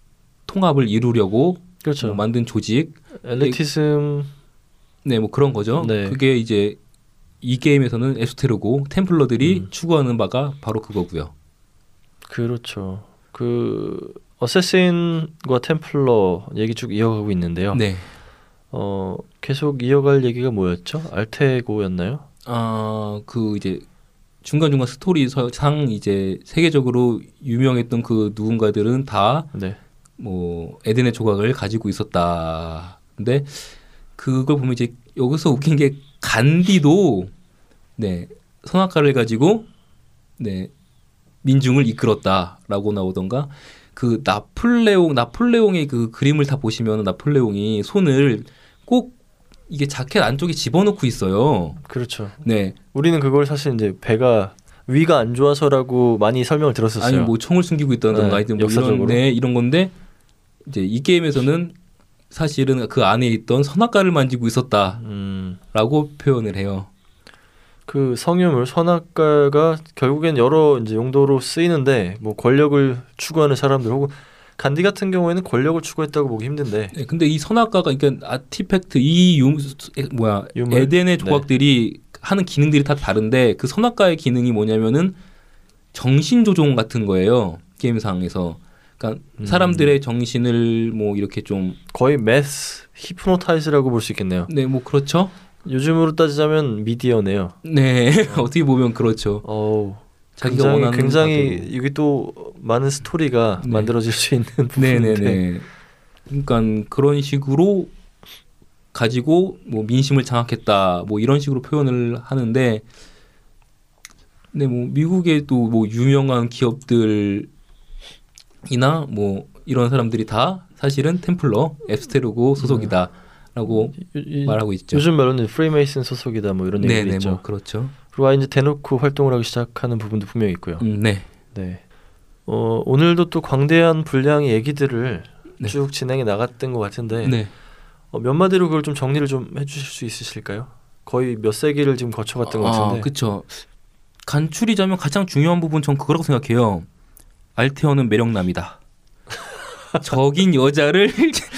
통합을 이루려고 그렇죠. 뭐 만든 조직. 엘리티즘. 네, 뭐 그런 거죠. 네. 그게 이제 이 게임에서는 에소테르고 템플러들이 음. 추구하는 바가 바로 그거고요. 그렇죠. 그 어쌔신과 템플러 얘기 쭉 이어가고 있는데요. 네. 어 계속 이어갈 얘기가 뭐였죠? 알테고였나요? 아, 그 이제 중간 중간 스토리상 이제 세계적으로 유명했던 그 누군가들은 다 네. 뭐 에덴의 조각을 가지고 있었다. 근데 그걸 보면 이제 여기서 웃긴 게 간디도 네 선악과를 가지고 네 민중을 이끌었다라고 나오던가 그 나폴레옹 나폴레옹의 그 그림을 다 보시면 나폴레옹이 손을 꼭 이게 자켓 안쪽에 집어넣고 있어요. 그렇죠. 네. 우리는 그걸 사실 이제 배가 위가 안 좋아서라고 많이 설명을 들었었어요. 아니 뭐 총을 숨기고 있다던가 네, 하여튼 뭐 역사적으로. 이런 네, 이런 건데 이제 이 게임에서는 사실은 그 안에 있던 선악과를 만지고 있었다라고 음, 표현을 해요. 그 성유물 선악과가 결국엔 여러 이제 용도로 쓰이는데 뭐 권력을 추구하는 사람들 혹은 간디 같은 경우에는 권력을 추구했다고 보기 힘든데. 네, 근데 이 선악과가 그러니까 아티팩트 이 유, 뭐야 유물? 에덴의 조각들이 하는 기능들이 다 다른데 그 선악과의 기능이 뭐냐면은 정신 조종 같은 거예요. 게임상에서. 그러니까 음. 사람들의 정신을 뭐 이렇게 좀 거의 매스 히프노타이즈라고 볼 수 있겠네요. 네, 뭐 그렇죠. 요즘으로 따지자면 미디어네요. 네, 어떻게 보면 그렇죠. 어우, 자기가 굉장히 원하는 굉장히 바대로. 이게 또 많은 스토리가 네. 만들어질 수 있는 부분인데. 네네네. 그러니까 그런 식으로 가지고 뭐 민심을 장악했다 뭐 이런 식으로 표현을 하는데, 근데 뭐 미국에도 뭐 유명한 기업들이나 뭐 이런 사람들이 다 사실은 템플러, 에소테르고 소속이다라고 이- 이- 말하고 있죠. 요즘 말로는 프리메이슨 소속이다 뭐 이런 얘기도 네네 있죠. 뭐 그렇죠. 그리고 이제 대놓고 활동을 하기 시작하는 부분도 분명히 있고요. 음, 네. 네. 어, 오늘도 또 광대한 분량의 얘기들을 네. 쭉 진행해 나갔던 것 같은데 네. 어, 몇 마디로 그걸 좀 정리를 좀 해주실 수 있으실까요? 거의 몇 세기를 지금 거쳐갔던 것 같은데. 아, 그렇죠. 간추리자면 가장 중요한 부분 전 그거라고 생각해요. 알테어는 매력남이다. 적인 여자를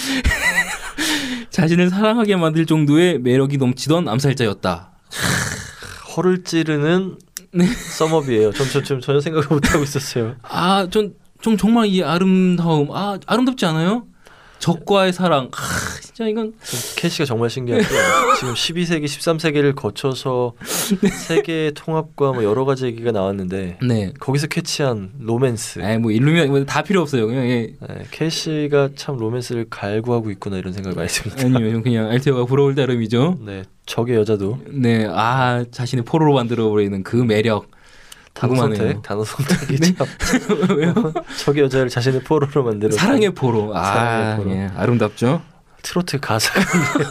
자신을 사랑하게 만들 정도의 매력이 넘치던 암살자였다. 허를 찌르는 네. 썸업이에요. 전, 전, 전 전혀 생각을 못 하고 있었어요. 아, 전, 좀 정말 이 아름다움, 아, 아름답지 않아요? 적과의 사랑. 아, 진짜 이건 캐시가 정말 신기하고요. 지금 십이 세기, 십삼 세기를 거쳐서 세계의 통합과 뭐 여러 가지 얘기가 나왔는데 네. 거기서 캐치한 로맨스. 에, 뭐 일루미나 다 필요 없어요. 그냥 예. 네, 캐시가 참 로맨스를 갈구하고 있구나 이런 생각이 많이 듭니다. 아니요, 그냥 알테어가 부러울 따름이죠. 네, 적의 여자도 네, 아, 자신의 포로로 만들어 버리는 그 매력. 단어 궁금하네요. 선택, 단어 선택이 참. 왜요? 적의 여자를 자신의 포로로 만들어. 사랑의 포로. 아, 사랑의 포로. 예, 아름답죠. 트로트 가사가 있네요.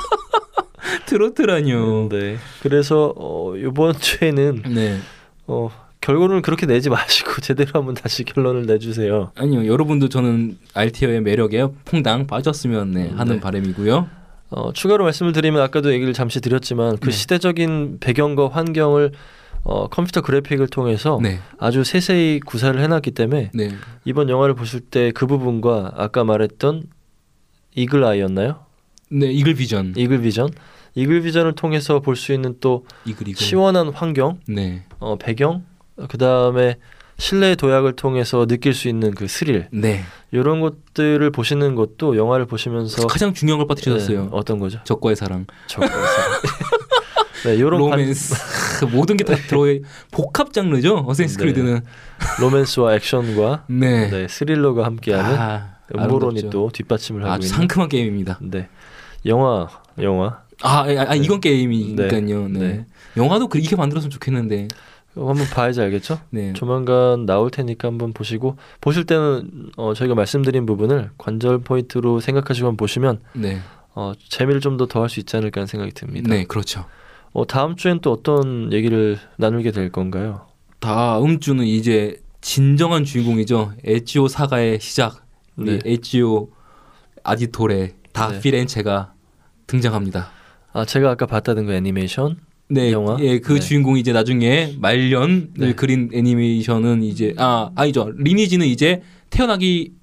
트로트라뇨. 네. 그래서 어, 이번 주에는 네. 어, 결론을 그렇게 내지 마시고 제대로 한번 다시 결론을 내주세요. 아니요, 여러분도 저는 알티어의 매력에 퐁당 빠졌으면 네, 하는 네. 바람이고요. 어, 추가로 말씀을 드리면 아까도 얘기를 잠시 드렸지만 그 네. 시대적인 배경과 환경을 어, 컴퓨터 그래픽을 통해서 네, 아주 세세히 구사를 해놨기 때문에 네, 이번 영화를 보실 때 그 부분과 아까 말했던 이글 아이였나요? 네, 이글 비전. 이글 비전? 이글 비전을 통해서 볼 수 있는 또 이글 이글. 시원한 환경, 네, 어, 배경, 그 다음에 실내 도약을 통해서 느낄 수 있는 그 스릴 네. 이런 것들을 보시는 것도 영화를 보시면서 가장 중요한 걸 빠뜨리셨어요. 네, 어떤 거죠? 적과의 사랑. 적과의 네, 요런 로맨스. 모든 게 다 들어가 복합 장르죠. 어쌔신스 네. 크리드는. 관- 로맨스와 액션과 네. 네, 스릴러가 함께하는 아, 음모론이 아름답죠. 또 뒷받침을 하고 아주 있는 상큼한 게임입니다. 네, 영화 영화 아, 아, 아 이건 게임이니까요. 네. 네. 영화도 그렇게 만들었으면 좋겠는데. 이거 한번 봐야지 알겠죠? 네. 조만간 나올 테니까 한번 보시고 보실 때는 어, 저희가 말씀드린 부분을 관절 포인트로 생각하시고 한번 보시면 네. 어, 재미를 좀 더 더할 수 있지 않을까 하는 생각이 듭니다. 네, 그렇죠. 어, 다음 주엔 또 어떤 얘기를 나누게 될 건가요? 다음 주는 이제 진정한 주인공이죠. 에지오 사가의 시작. 우리 네. 에지오 아디토레 다 네. 피렌체가 등장합니다. 아 제가 아까 봤다던 그 애니메이션 네, 영화? 예, 그 네. 주인공이 이제 나중에 말년을 네. 그린 애니메이션은 이제 아 아니죠. 리니지는 이제 태어나기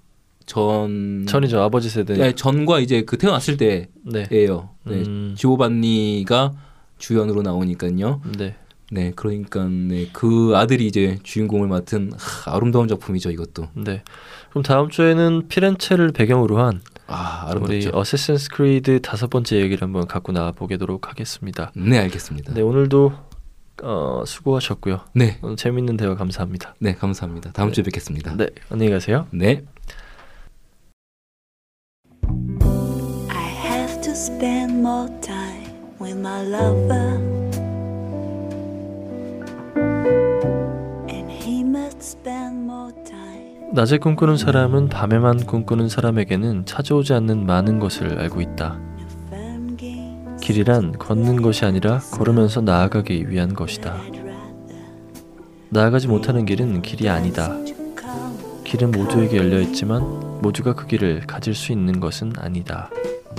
전 전이죠. 아버지 세대. 네, 전과 이제 그 태어났을 때예요. 네. 네. 음. 지오반니가 주연으로 나오니까요. 네. 네, 그러니까 네, 그 아들이 이제 주인공을 맡은 하, 아름다운 작품이죠, 이것도. 네. 그럼 다음 주에는 피렌체를 배경으로 한 아, 우리 아름답죠. 어세신스 크리드 다섯 번째 얘기를 한번 갖고 나와 보도록 하겠습니다. 네, 알겠습니다. 네, 오늘도 어, 수고하셨고요. 네. 오늘 재밌는 대화 감사합니다. 네, 감사합니다. 다음 네. 주에 뵙겠습니다. 네, 안녕히 가세요. 네. I have to spend more time with my lover, and he must spend more time. 낮에 꿈꾸는 사람은 밤에만 꿈꾸는 사람에게는 찾아오지 않는 많은 것을 알고 있다. 길이란 걷는 것이 아니라 걸으면서 나아가기 위한 것이다. 나아가지 못하는 길은 길이 아니다. 길은 모두에게 열려 있지만 모두가 그 길을 가질 수 있는 것은 아니다.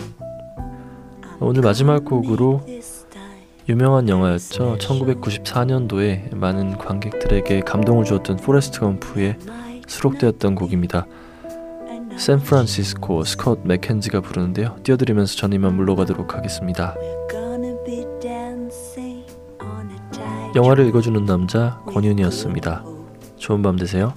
오늘 마지막 곡으로 유명한 영화였죠. 천구백구십사 년도에 많은 관객들에게 감동을 주었던 포레스트 검프에 수록되었던 곡입니다. 샌프란시스코 스콧 맥켄지가 부르는데요. 띄워드리면서 전 이만 물러가도록 하겠습니다. 영화를 읽어주는 남자 권윤이었습니다. 좋은 밤 되세요.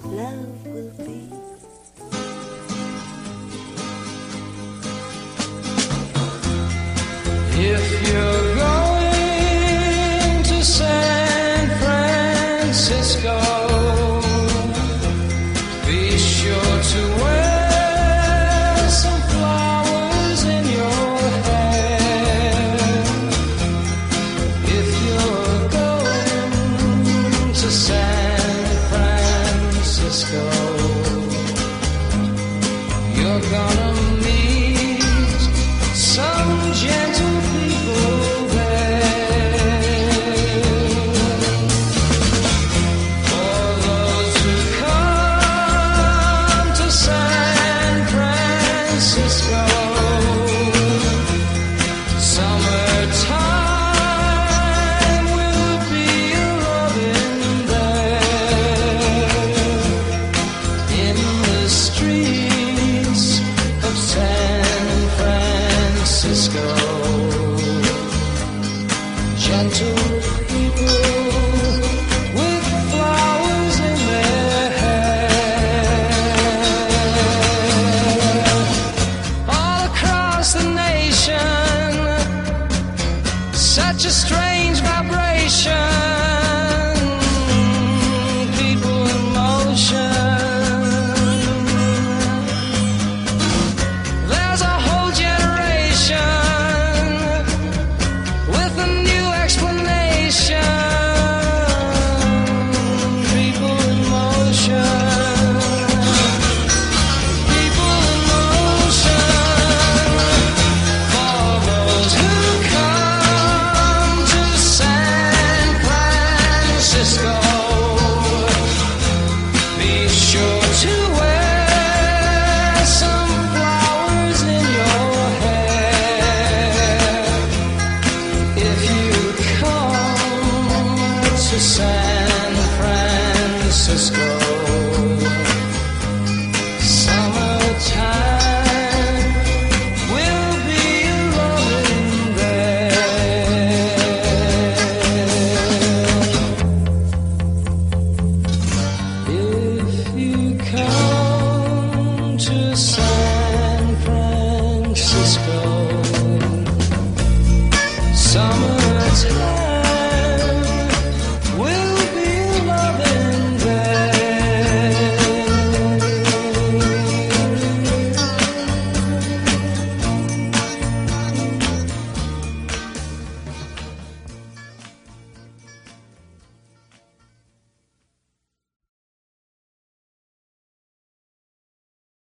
If you're going to San Francisco, be sure to wear some flowers in your hair. If you're going to San Francisco, you're gonna